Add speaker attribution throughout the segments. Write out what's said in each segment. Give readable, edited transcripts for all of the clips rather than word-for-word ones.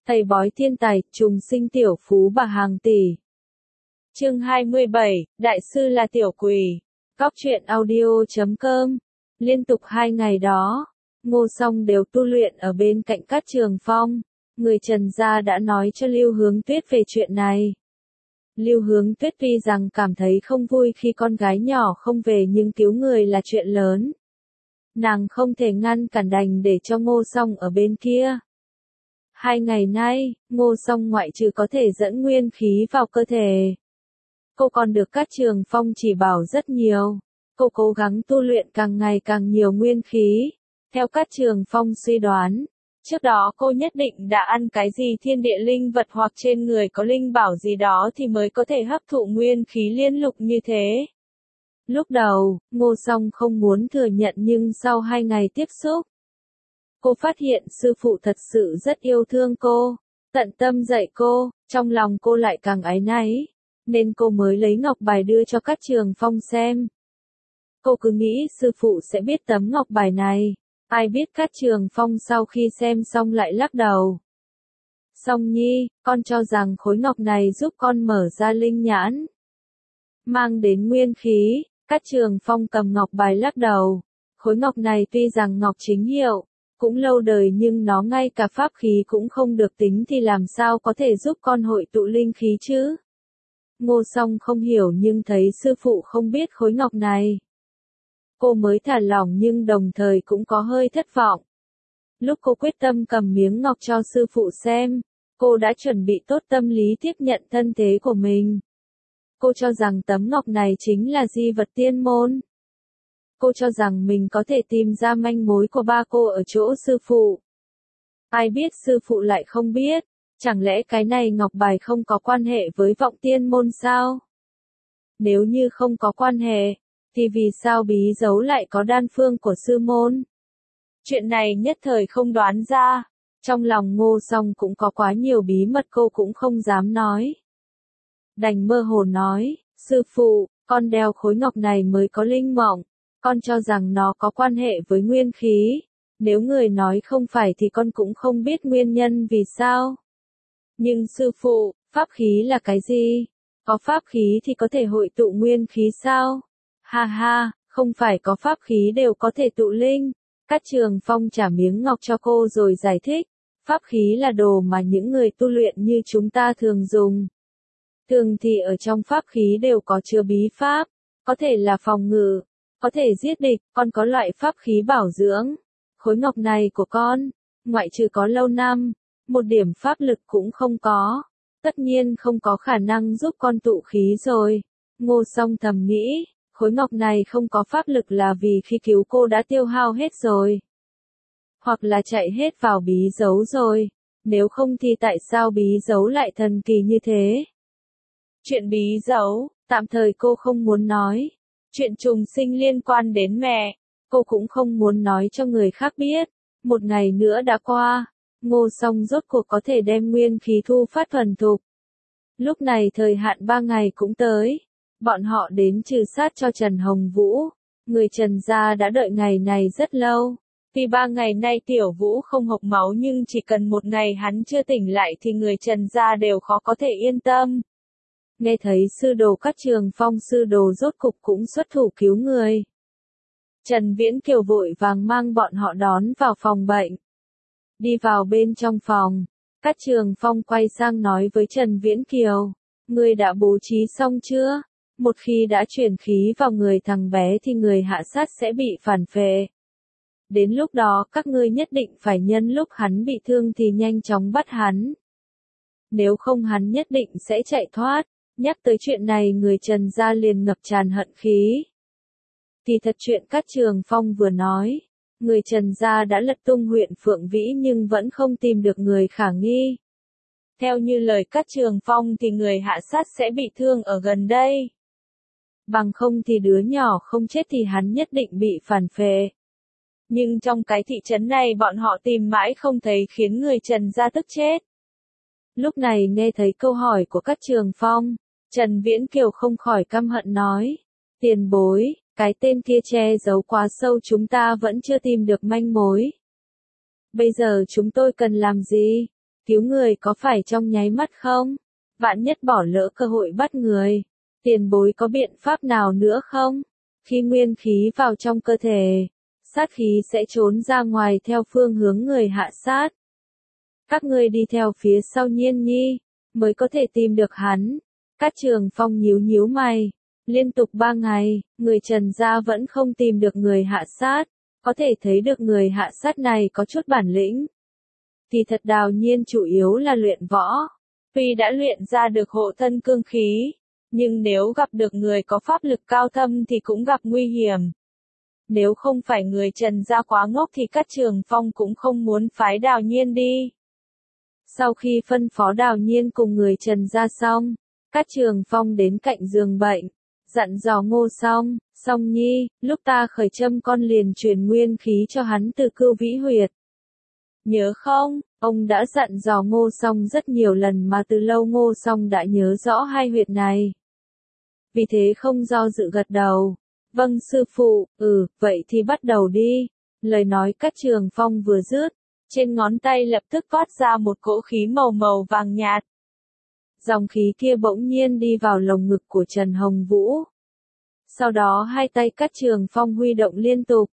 Speaker 1: Thầy bói thiên tài, trùng sinh tiểu phú bà hàng tỷ. Chương 27, Đại sư là tiểu quỷ. Cóc truyện audio.com. Liên tục 2 ngày đó, Ngô Song đều tu luyện ở bên cạnh Cát Trường Phong. Người Trần gia đã nói cho Lưu Hướng Tuyết về chuyện này. Lưu Hướng Tuyết tuy rằng cảm thấy không vui khi con gái nhỏ không về nhưng cứu người là chuyện lớn. Nàng không thể ngăn cản đành để cho Ngô Song ở bên kia. 2 ngày nay, Ngô Song ngoại trừ có thể dẫn nguyên khí vào cơ thể. Cô còn được Cát Trường Phong chỉ bảo rất nhiều. Cô cố gắng tu luyện càng ngày càng nhiều nguyên khí. Theo Cát Trường Phong suy đoán, trước đó cô nhất định đã ăn cái gì thiên địa linh vật hoặc trên người có linh bảo gì đó thì mới có thể hấp thụ nguyên khí liên lục như thế. Lúc đầu, Ngô Song không muốn thừa nhận nhưng sau 2 ngày tiếp xúc, cô phát hiện sư phụ thật sự rất yêu thương cô, tận tâm dạy cô, trong lòng cô lại càng áy náy, nên cô mới lấy ngọc bài đưa cho Cát Trường Phong xem. Cô cứ nghĩ sư phụ sẽ biết tấm ngọc bài này, ai biết Cát Trường Phong sau khi xem xong lại lắc đầu. Song Nhi, con cho rằng khối ngọc này giúp con mở ra linh nhãn, mang đến nguyên khí. Cát Trường Phong cầm ngọc bài lắc đầu. Khối ngọc này tuy rằng ngọc chính hiệu, cũng lâu đời nhưng nó ngay cả pháp khí cũng không được tính thì làm sao có thể giúp con hội tụ linh khí chứ? Ngô Song không hiểu nhưng thấy sư phụ không biết khối ngọc này. Cô mới thả lỏng nhưng đồng thời cũng có hơi thất vọng. Lúc cô quyết tâm cầm miếng ngọc cho sư phụ xem, cô đã chuẩn bị tốt tâm lý tiếp nhận thân thế của mình. Cô cho rằng tấm ngọc này chính là di vật tiên môn. Cô cho rằng mình có thể tìm ra manh mối của ba cô ở chỗ sư phụ. Ai biết sư phụ lại không biết, chẳng lẽ cái này ngọc bài không có quan hệ với vọng tiên môn sao? Nếu như không có quan hệ, thì vì sao bí dấu lại có đan phương của sư môn? Chuyện này nhất thời không đoán ra, trong lòng Ngô Song cũng có quá nhiều bí mật cô cũng không dám nói. Đành mơ hồ nói, sư phụ, con đeo khối ngọc này mới có linh mộng, con cho rằng nó có quan hệ với nguyên khí, nếu người nói không phải thì con cũng không biết nguyên nhân vì sao. Nhưng sư phụ, pháp khí là cái gì? Có pháp khí thì có thể hội tụ nguyên khí sao? Ha ha, không phải có pháp khí đều có thể tụ linh. Cát Trường Phong trả miếng ngọc cho cô rồi giải thích, pháp khí là đồ mà những người tu luyện như chúng ta thường dùng. Thường thì ở trong pháp khí đều có chứa bí pháp, có thể là phòng ngự, có thể giết địch, con có loại pháp khí bảo dưỡng. Khối ngọc này của con, ngoại trừ có lâu năm, một điểm pháp lực cũng không có, tất nhiên không có khả năng giúp con tụ khí rồi. Ngô Song thầm nghĩ, khối ngọc này không có pháp lực là vì khi cứu cô đã tiêu hao hết rồi. Hoặc là chạy hết vào bí dấu rồi, nếu không thì tại sao bí dấu lại thần kỳ như thế? Chuyện bí dấu, tạm thời cô không muốn nói. Chuyện trùng sinh liên quan đến mẹ, cô cũng không muốn nói cho người khác biết. Một ngày nữa đã qua, Ngô Song rốt cuộc có thể đem nguyên khí thu phát thuần thục. Lúc này thời hạn 3 ngày cũng tới. Bọn họ đến trừ sát cho Trần Hồng Vũ. Người Trần gia đã đợi ngày này rất lâu. Vì 3 ngày nay Tiểu Vũ không hộc máu nhưng chỉ cần 1 ngày hắn chưa tỉnh lại thì người Trần gia đều khó có thể yên tâm. Nghe thấy sư đồ Cát Trường Phong sư đồ rốt cục cũng xuất thủ cứu người. Trần Viễn Kiều vội vàng mang bọn họ đón vào phòng bệnh. Đi vào bên trong phòng, Cát Trường Phong quay sang nói với Trần Viễn Kiều, người đã bố trí xong chưa? Một khi đã chuyển khí vào người thằng bé thì người hạ sát sẽ bị phản phệ. Đến lúc đó các ngươi nhất định phải nhân lúc hắn bị thương thì nhanh chóng bắt hắn. Nếu không hắn nhất định sẽ chạy thoát. Nhắc tới chuyện này người Trần gia liền ngập tràn hận khí. Thì thật chuyện Cát Trường Phong vừa nói, người Trần gia đã lật tung huyện Phượng Vĩ nhưng vẫn không tìm được người khả nghi. Theo như lời Cát Trường Phong thì người hạ sát sẽ bị thương ở gần đây. Bằng không thì đứa nhỏ không chết thì hắn nhất định bị phản phệ. Nhưng trong cái thị trấn này bọn họ tìm mãi không thấy khiến người Trần gia tức chết. Lúc này nghe thấy câu hỏi của Cát Trường Phong, Trần Viễn Kiều không khỏi căm hận nói, tiền bối, cái tên kia che giấu quá sâu chúng ta vẫn chưa tìm được manh mối. Bây giờ chúng tôi cần làm gì? Cứu người có phải trong nháy mắt không? Vạn nhất bỏ lỡ cơ hội bắt người. Tiền bối có biện pháp nào nữa không? Khi nguyên khí vào trong cơ thể, sát khí sẽ trốn ra ngoài theo phương hướng người hạ sát. Các ngươi đi theo phía sau Nhiên Nhi, mới có thể tìm được hắn. Cát Trường Phong nhíu nhíu mày. Liên tục 3 ngày, người Trần gia vẫn không tìm được người hạ sát. Có thể thấy được người hạ sát này có chút bản lĩnh. Kỳ thật Đào Nhiên chủ yếu là luyện võ. Tuy đã luyện ra được hộ thân cương khí, nhưng nếu gặp được người có pháp lực cao thâm thì cũng gặp nguy hiểm. Nếu không phải người Trần gia quá ngốc thì Cát Trường Phong cũng không muốn phái Đào Nhiên đi. Sau khi phân phó Đào Nhiên cùng người Trần gia xong, Cát Trường Phong đến cạnh giường bệnh, dặn dò Ngô Song, Song Nhi, lúc ta khởi châm con liền truyền nguyên khí cho hắn từ Cưu Vĩ Huyệt. Nhớ không, ông đã dặn dò Ngô Song rất nhiều lần mà từ lâu Ngô Song đã nhớ rõ hai huyệt này. Vì thế không do dự gật đầu. Vâng sư phụ, vậy thì bắt đầu đi. Lời nói Cát Trường Phong vừa dứt, trên ngón tay lập tức toát ra một cỗ khí màu vàng nhạt. Dòng khí kia bỗng nhiên đi vào lồng ngực của Trần Hồng Vũ. Sau đó hai tay Cát Trường Phong huy động liên tục,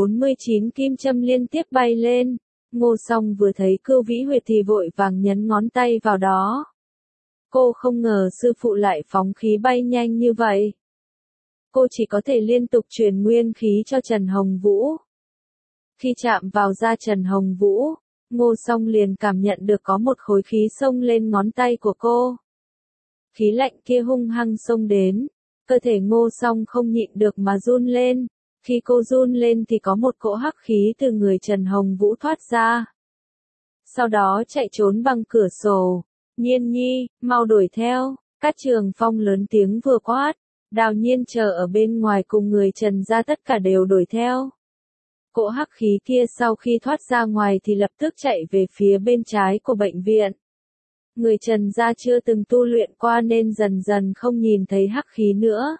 Speaker 1: 49 kim châm liên tiếp bay lên. Ngô Song vừa thấy Cưu Vĩ Huyệt thì vội vàng nhấn ngón tay vào đó. Cô không ngờ sư phụ lại phóng khí bay nhanh như vậy. Cô chỉ có thể liên tục truyền nguyên khí cho Trần Hồng Vũ. Khi chạm vào da Trần Hồng Vũ, Ngô Song liền cảm nhận được có một khối khí xông lên ngón tay của cô. Khí lạnh kia hung hăng xông đến, cơ thể Ngô Song không nhịn được mà run lên. Khi cô run lên thì có một cỗ hắc khí từ người Trần Hồng Vũ thoát ra. Sau đó chạy trốn bằng cửa sổ. Nhiên Nhi, mau đuổi theo. Cát Trường Phong lớn tiếng vừa quát. Đào Nhiên chờ ở bên ngoài cùng người Trần gia tất cả đều đuổi theo. Cỗ hắc khí kia sau khi thoát ra ngoài thì lập tức chạy về phía bên trái của bệnh viện. Người Trần gia chưa từng tu luyện qua nên dần dần không nhìn thấy hắc khí nữa.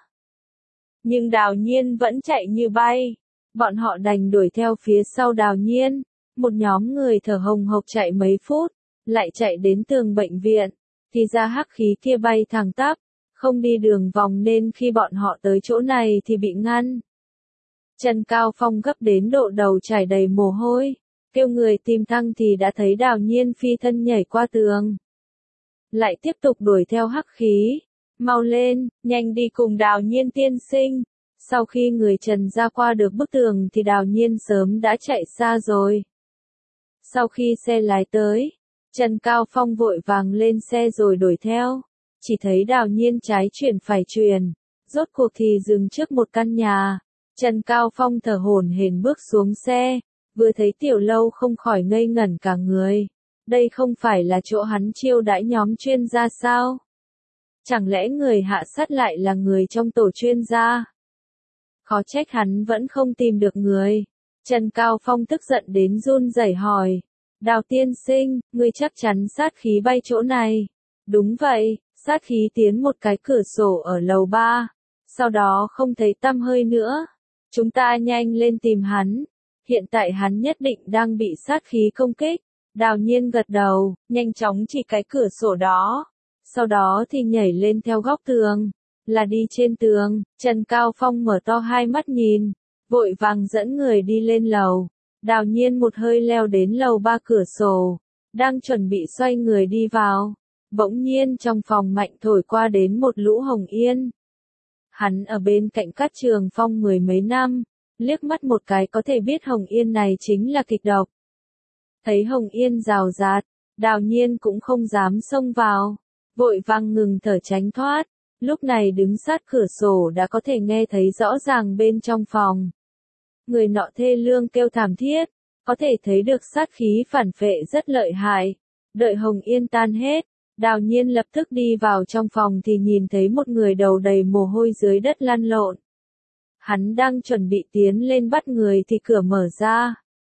Speaker 1: Nhưng Đào Nhiên vẫn chạy như bay. Bọn họ đành đuổi theo phía sau Đào Nhiên. Một nhóm người thở hồng hộc chạy mấy phút, lại chạy đến tường bệnh viện. Thì ra hắc khí kia bay thẳng tắp, không đi đường vòng nên khi bọn họ tới chỗ này thì bị ngăn. Trần Cao Phong gấp đến độ đầu chảy đầy mồ hôi. Kêu người tìm thăng thì đã thấy Đào Nhiên phi thân nhảy qua tường. Lại tiếp tục đuổi theo hắc khí. Mau lên, nhanh đi cùng Đào Nhiên tiên sinh. Sau khi người Trần ra qua được bức tường thì Đào Nhiên sớm đã chạy xa rồi. Sau khi xe lái tới, Trần Cao Phong vội vàng lên xe rồi đuổi theo. Chỉ thấy Đào Nhiên trái chuyển phải chuyển. Rốt cuộc thì dừng trước một căn nhà. Trần Cao Phong thở hổn hển bước xuống xe. Vừa thấy Tiểu Lâu không khỏi ngây ngẩn cả người. Đây không phải là chỗ hắn chiêu đãi nhóm chuyên gia sao? Chẳng lẽ người hạ sát lại là người trong tổ chuyên gia? Khó trách hắn vẫn không tìm được người. Trần Cao Phong tức giận đến run rẩy hỏi. Đào tiên sinh, ngươi chắc chắn sát khí bay chỗ này. Đúng vậy, sát khí tiến một cái cửa sổ ở lầu 3. Sau đó không thấy tăm hơi nữa. Chúng ta nhanh lên tìm hắn. Hiện tại hắn nhất định đang bị sát khí công kích. Đào Nhiên gật đầu, nhanh chóng chỉ cái cửa sổ đó. Sau đó thì nhảy lên theo góc tường. Là đi trên tường. Trần Cao Phong mở to hai mắt nhìn. Vội vàng dẫn người đi lên lầu. Đào Nhiên một hơi leo đến lầu 3 cửa sổ. Đang chuẩn bị xoay người đi vào. Bỗng nhiên trong phòng mạnh thổi qua đến một lũ hồng yên. Hắn ở bên cạnh Cát Trường Phong mười mấy năm. Liếc mắt một cái có thể biết hồng yên này chính là kịch độc. Thấy hồng yên rào rạt, Đào Nhiên cũng không dám xông vào. Vội vàng ngừng thở tránh thoát. Lúc này đứng sát cửa sổ đã có thể nghe thấy rõ ràng bên trong phòng. Người nọ thê lương kêu thảm thiết, có thể thấy được sát khí phản phệ rất lợi hại. Đợi hồng yên tan hết, Đào Nhiên lập tức đi vào trong phòng thì nhìn thấy một người đầu đầy mồ hôi dưới đất lăn lộn. Hắn đang chuẩn bị tiến lên bắt người thì cửa mở ra.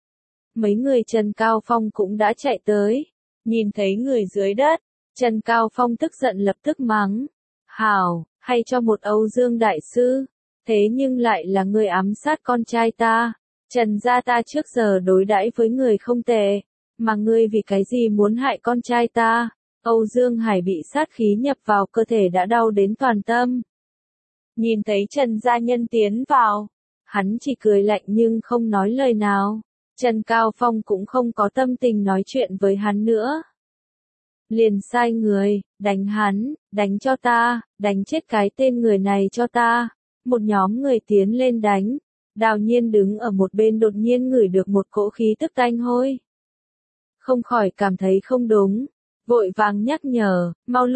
Speaker 1: Mấy người Trần Cao Phong cũng đã chạy tới. Nhìn thấy người dưới đất, Trần Cao Phong tức giận lập tức mắng. Hảo, hay cho một Âu Dương Đại Sư. Thế nhưng lại là người ám sát con trai ta. Trần gia ta trước giờ đối đãi với người không tệ. Mà ngươi vì cái gì muốn hại con trai ta? Âu Dương Hải bị sát khí nhập vào cơ thể đã đau đến toàn tâm. Nhìn thấy Trần gia nhân tiến vào, hắn chỉ cười lạnh nhưng không nói lời nào. Trần Cao Phong cũng không có tâm tình nói chuyện với hắn nữa. Liền sai người, đánh hắn, đánh cho ta, đánh chết cái tên người này cho ta. Một nhóm người tiến lên đánh. Đào Nhiên đứng ở một bên đột nhiên ngửi được một cỗ khí tức tanh hôi. Không khỏi cảm thấy không đúng. Vội vàng nhắc nhở,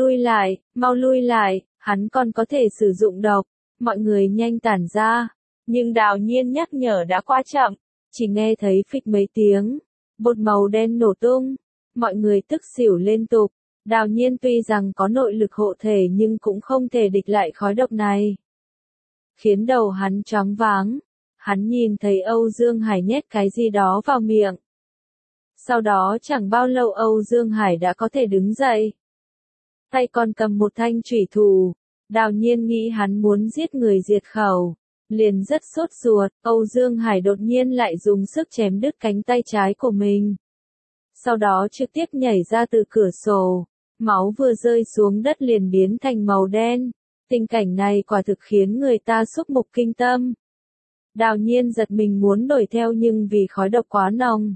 Speaker 1: mau lui lại, hắn còn có thể sử dụng độc. Mọi người nhanh tản ra. Nhưng Đào Nhiên nhắc nhở đã quá chậm. Chỉ nghe thấy phịch mấy tiếng. Bột màu đen nổ tung. Mọi người tức xỉu liên tục. Đào Nhiên tuy rằng có nội lực hộ thể nhưng cũng không thể địch lại khói độc này. Khiến đầu hắn choáng váng. Hắn nhìn thấy Âu Dương Hải nhét cái gì đó vào miệng. Sau đó chẳng bao lâu Âu Dương Hải đã có thể đứng dậy. Tay còn cầm một thanh chủy thủ. Đào Nhiên nghĩ hắn muốn giết người diệt khẩu. Liền rất sốt ruột, Âu Dương Hải đột nhiên lại dùng sức chém đứt cánh tay trái của mình. Sau đó trực tiếp nhảy ra từ cửa sổ. Máu vừa rơi xuống đất liền biến thành màu đen. Tình cảnh này quả thực khiến người ta xúc mục kinh tâm. Đào Nhiên giật mình muốn đuổi theo nhưng vì khói độc quá nồng.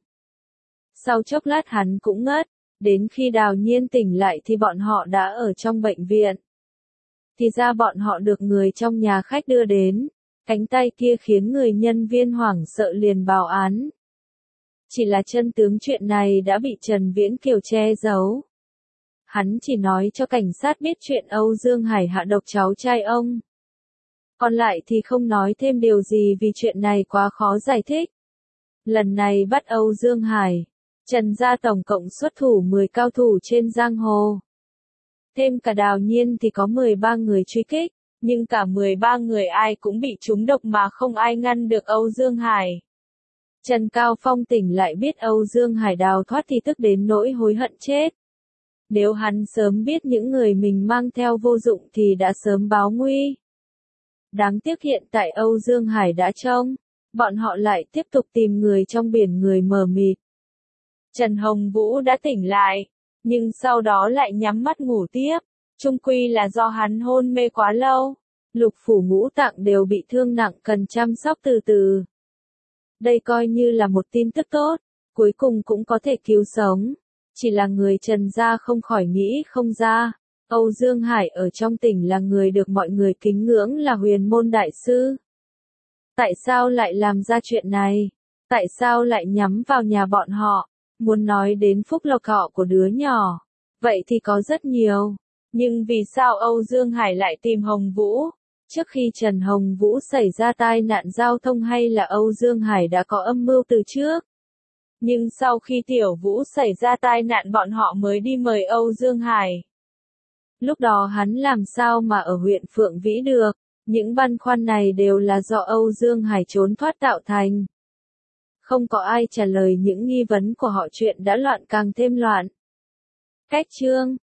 Speaker 1: Sau chốc lát hắn cũng ngất. Đến khi Đào Nhiên tỉnh lại thì bọn họ đã ở trong bệnh viện. Thì ra bọn họ được người trong nhà khách đưa đến. Cánh tay kia khiến người nhân viên hoảng sợ liền báo án. Chỉ là chân tướng chuyện này đã bị Trần Viễn Kiều che giấu. Hắn chỉ nói cho cảnh sát biết chuyện Âu Dương Hải hạ độc cháu trai ông. Còn lại thì không nói thêm điều gì vì chuyện này quá khó giải thích. Lần này bắt Âu Dương Hải, Trần gia tổng cộng xuất thủ 10 cao thủ trên giang hồ. Thêm cả Đào Nhiên thì có 13 người truy kích, nhưng cả 13 người ai cũng bị trúng độc mà không ai ngăn được Âu Dương Hải. Trần Cao Phong tỉnh lại biết Âu Dương Hải đào thoát thì tức đến nỗi hối hận chết. Nếu hắn sớm biết những người mình mang theo vô dụng thì đã sớm báo nguy. Đáng tiếc hiện tại Âu Dương Hải đã trông, bọn họ lại tiếp tục tìm người trong biển người mờ mịt. Trần Hồng Vũ đã tỉnh lại, nhưng sau đó lại nhắm mắt ngủ tiếp, chung quy là do hắn hôn mê quá lâu. Lục phủ ngũ tạng đều bị thương nặng cần chăm sóc từ từ. Đây coi như là một tin tức tốt, cuối cùng cũng có thể cứu sống. Chỉ là người Trần gia không khỏi nghĩ không ra. Âu Dương Hải ở trong tỉnh là người được mọi người kính ngưỡng là huyền môn đại sư. Tại sao lại làm ra chuyện này? Tại sao lại nhắm vào nhà bọn họ? Muốn nói đến phúc lộc họ của đứa nhỏ. Vậy thì có rất nhiều. Nhưng vì sao Âu Dương Hải lại tìm Hồng Vũ? Trước khi Trần Hồng Vũ xảy ra tai nạn giao thông hay là Âu Dương Hải đã có âm mưu từ trước? Nhưng sau khi Tiểu Vũ xảy ra tai nạn bọn họ mới đi mời Âu Dương Hải. Lúc đó hắn làm sao mà ở huyện Phượng Vĩ được? Những băn khoăn này đều là do Âu Dương Hải trốn thoát tạo thành. Không có ai trả lời những nghi vấn của họ, chuyện đã loạn càng thêm loạn. Cách chương